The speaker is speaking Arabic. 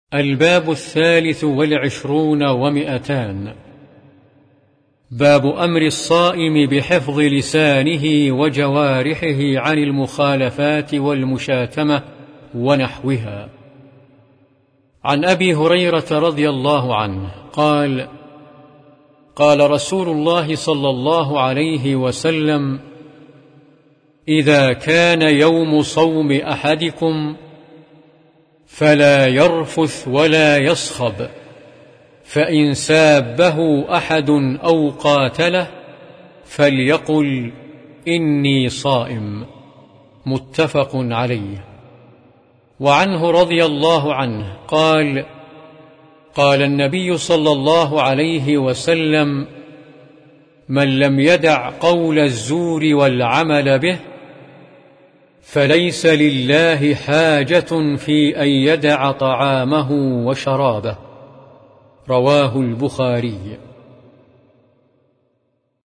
الباب 23 و200. باب أمر الصائم بحفظ لسانه وجوارحه عن المخالفات والمشاتمة ونحوها. عن أبي هريرة رضي الله عنه قال: قال رسول الله صلى الله عليه وسلم: إذا كان يوم صوم أحدكم فلا يرفث ولا يصخب، فإن سابه أحد أو قاتله فليقل إني صائم. متفق عليه. وعنه رضي الله عنه قال: قال النبي صلى الله عليه وسلم: من لم يدع قول الزور والعمل به فليس لله حاجة في أن يدع طعامه وشرابه. رواه البخاري.